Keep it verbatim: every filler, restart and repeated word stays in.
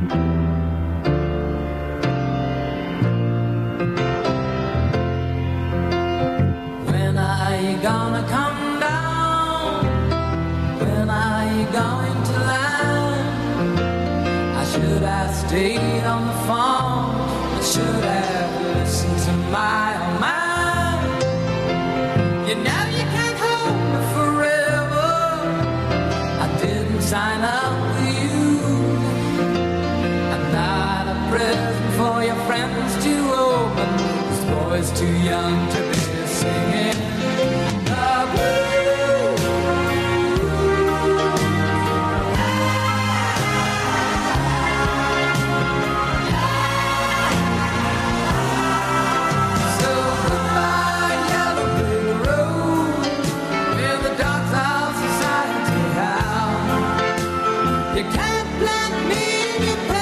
When are you gonna come down? When are you going to land? I should have stayed on the phone. I should have listened to my own mind. You know you can't hold me forever. I didn't sign up with you. I'm not a present for your friends to open. This boy's too young to be singing the blues. So goodbye, yellow brick road, where the dogs of society howl. You can't plant me in your